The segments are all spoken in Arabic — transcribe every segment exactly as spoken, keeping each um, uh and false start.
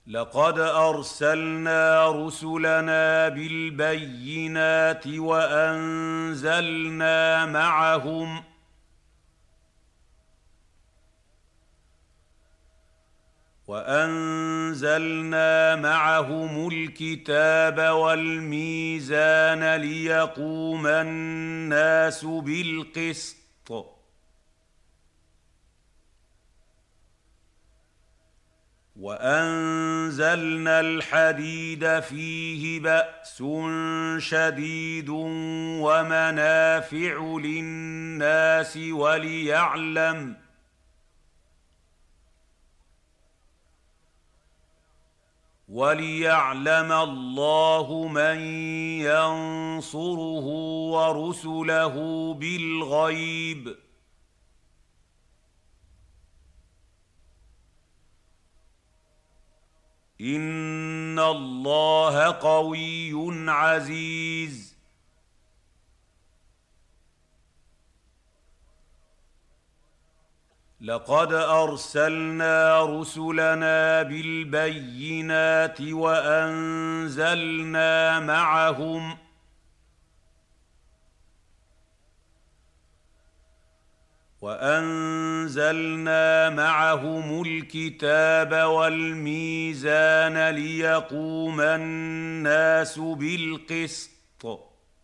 لقد أرسلنا رسلنا بالبينات وأنزلنا معهم وأنزلنا معهم الكتاب والميزان ليقوم الناس بالقسط وأنزلنا الحديد فيه بأس شديد ومنافع للناس وليعلم وليعلم الله من ينصره ورسله بالغيب إن الله قوي عزيز. لقد أرسلنا رسلنا بالبينات وأنزلنا معهم وأنزلنا معهم الكتاب والميزان ليقوم الناس بالقسط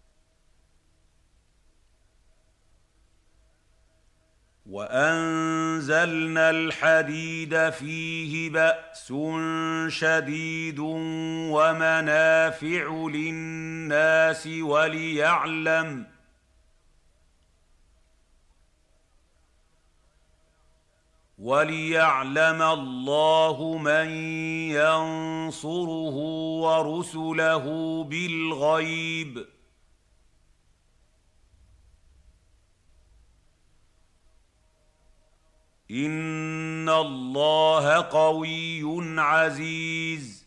وأنزلنا الحديد فيه بأس شديد ومنافع للناس وليعلم وليعلم الله من ينصره ورسله بالغيب إن الله قوي عزيز.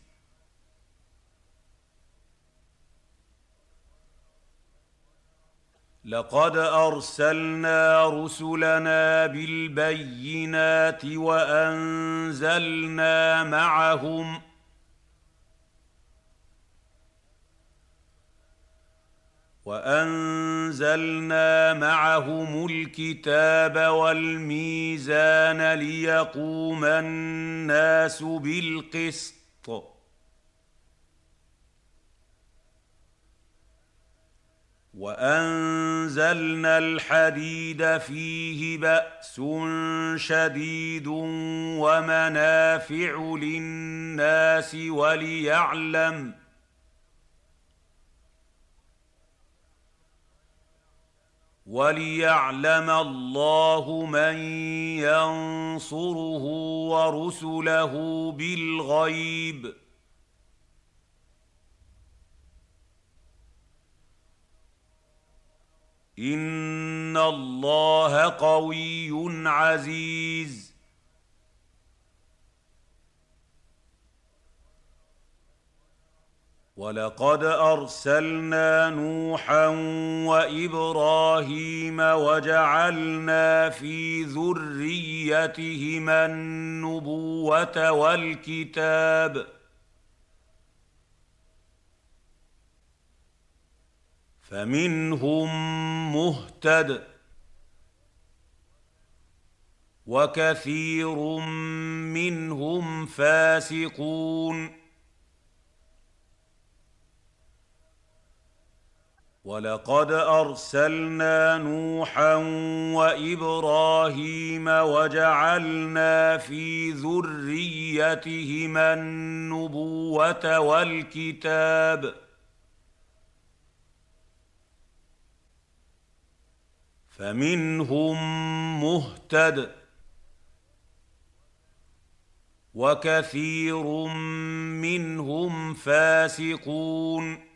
لقد أرسلنا رسلنا بالبينات وأنزلنا معهم وأنزلنا معهم الكتاب والميزان ليقوم الناس بالقسط وأنزلنا الحديد فيه بأس شديد ومنافع للناس وليعلم وليعلم الله من ينصره ورسله بالغيب إن الله قوي عزيز. ولقد أرسلنا نوحا وإبراهيم وجعلنا في ذريتهما النبوة والكتاب فمنهم مهتد وكثير منهم فاسقون. ولقد أرسلنا نوحا وإبراهيم وجعلنا في ذريتهما النبوة والكتاب فمنهم مهتد وكثير منهم فاسقون.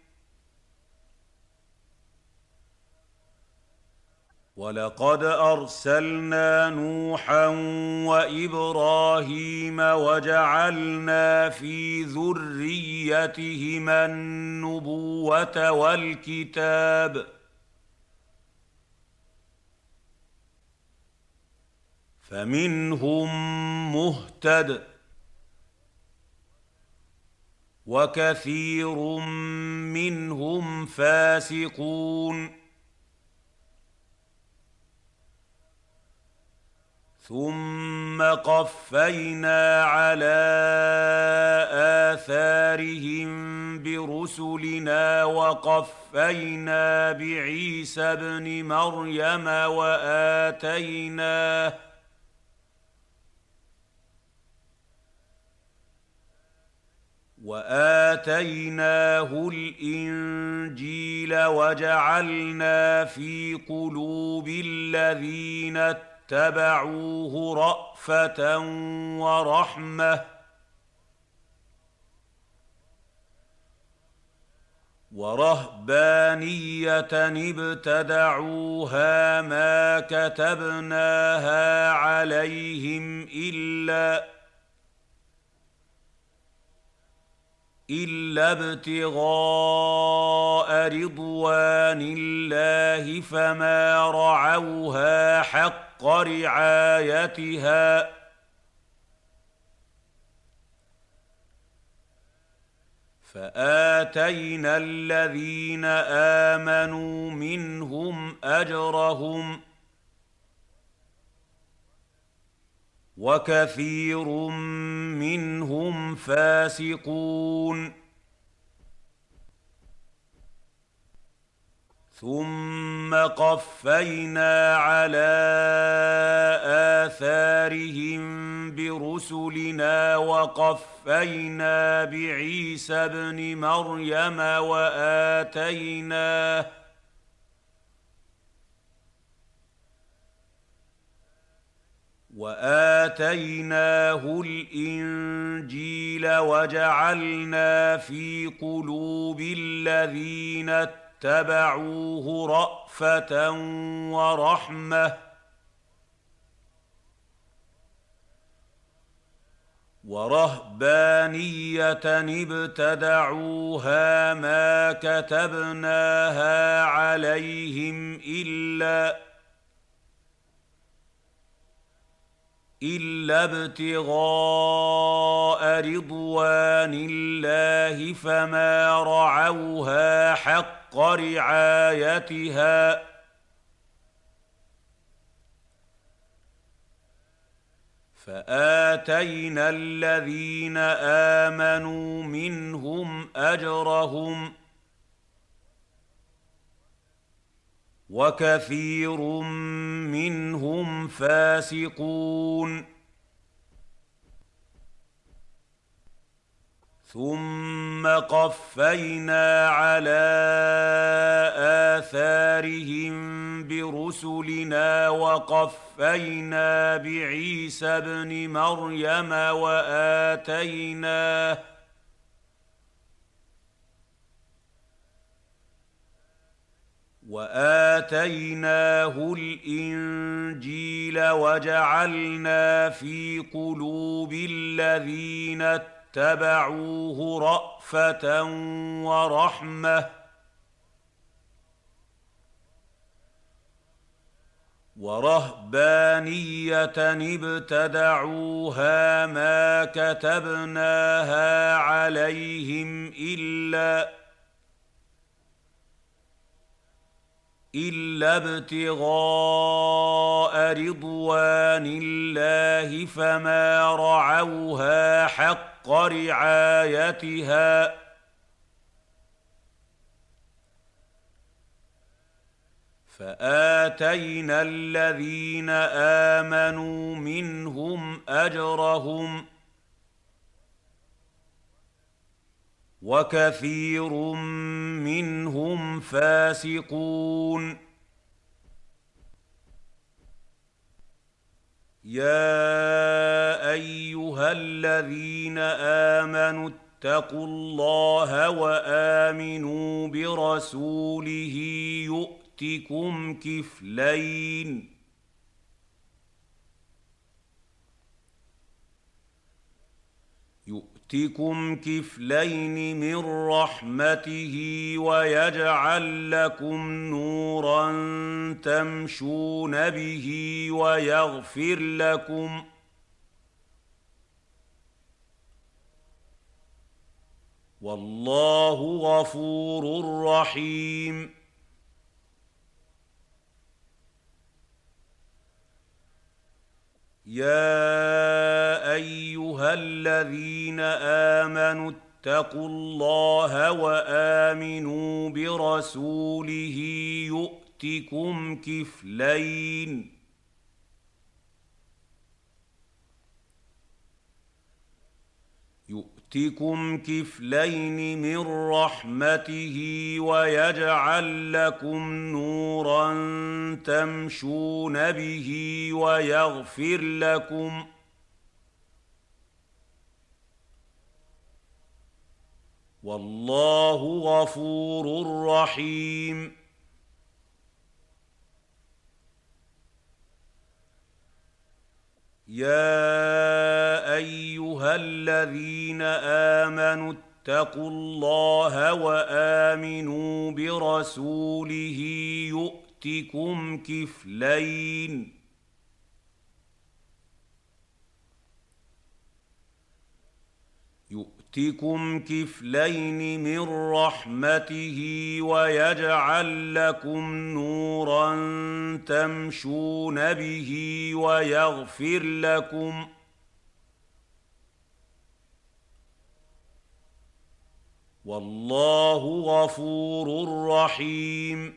ولقد أرسلنا نوحا وإبراهيم وجعلنا في ذريتهما النبوة والكتاب فمنهم مهتد وكثير منهم فاسقون ثم قفينا على آثارهم برسلنا وقفينا بعيسى ابن مريم وآتيناه وآتيناه الإنجيل وجعلنا في قلوب الذين اتبعوه رأفة ورحمة ورهبانية ابتدعوها ما كتبناها عليهم إلا إلا ابتغاء رضوان الله فما رعوها حق رعايتها فآتينا الذين آمنوا منهم أجرهم وكثير منهم فاسقون ثم قفينا على آثارهم برسلنا وقفينا بعيسى ابن مريم وآتيناه وآتيناه الإنجيل وجعلنا في قلوب الذين اتبعوه رأفة ورحمة ورهبانية ابتدعوها ما كتبناها عليهم إلا إلا ابتغاء رضوان الله فما رعوها حق رعايتها فآتينا الذين آمنوا منهم أجرهم وكثير منهم فاسقون ثم قفينا على آثارهم برسلنا وقفينا بعيسى ابن مريم وآتيناه وآتيناه الإنجيل وجعلنا في قلوب الذين اتبعوه رأفة ورحمة ورهبانية ابتدعوها ما كتبناها عليهم إلا إلا ابتغاء رضوان الله فما رعوها حق رعايتها فآتينا الذين آمنوا منهم أجرهم وكثير منهم فاسقون يا أيها الذين آمنوا اتقوا الله وآمنوا برسوله يؤتكم كفلين يؤتكم كفلين من رحمته ويجعل لكم نورا تمشون به ويغفر لكم والله غفور رحيم يا ايها الذين امنوا اتقوا الله وامنوا برسوله يؤتكم كفلين يؤتكم كفلين من رحمته ويجعل لكم نورا تمشون به ويغفر لكم والله غفور رحيم يا ايها الذين امنوا اتقوا الله وامنوا برسوله يؤتكم كفلين يؤتكم كفلين من رحمته ويجعل لكم نورا تمشون به ويغفر لكم والله غفور رحيم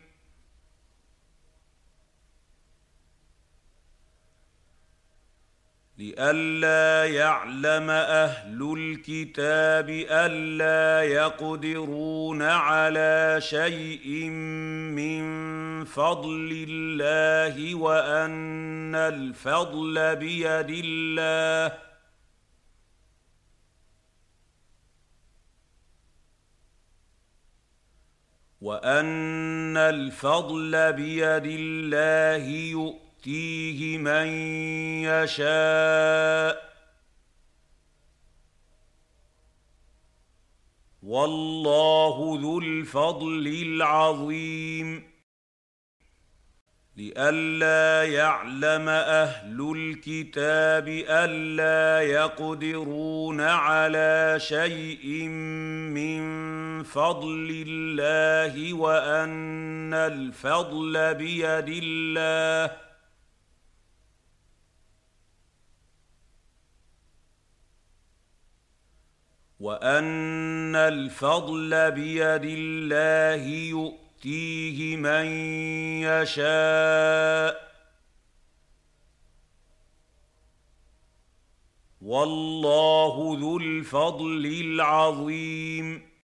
لئلا يعلم اهل الكتاب الا يقدرون على شيء من فضل الله وان الفضل بيد الله وان الفضل بيد الله يؤتيه يؤتيه من يشاء والله ذو الفضل العظيم لئلا يعلم اهل الكتاب الا يقدرون على شيء من فضل الله وان الفضل بيد الله وأن الفضل بيد الله يؤتيه من يشاء والله ذو الفضل العظيم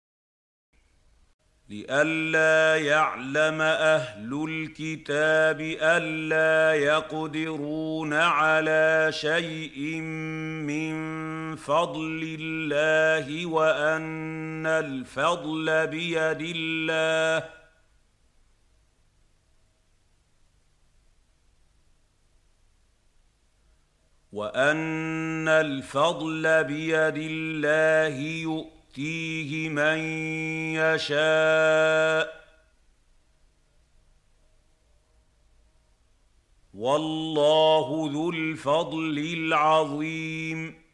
لئلا يعلم أهل الكتاب ألا يقدرون على شيء من فضل الله وأن الفضل بيد الله وأن الفضل بيد الله يؤتيه من يشاء والله ذو الفضل العظيم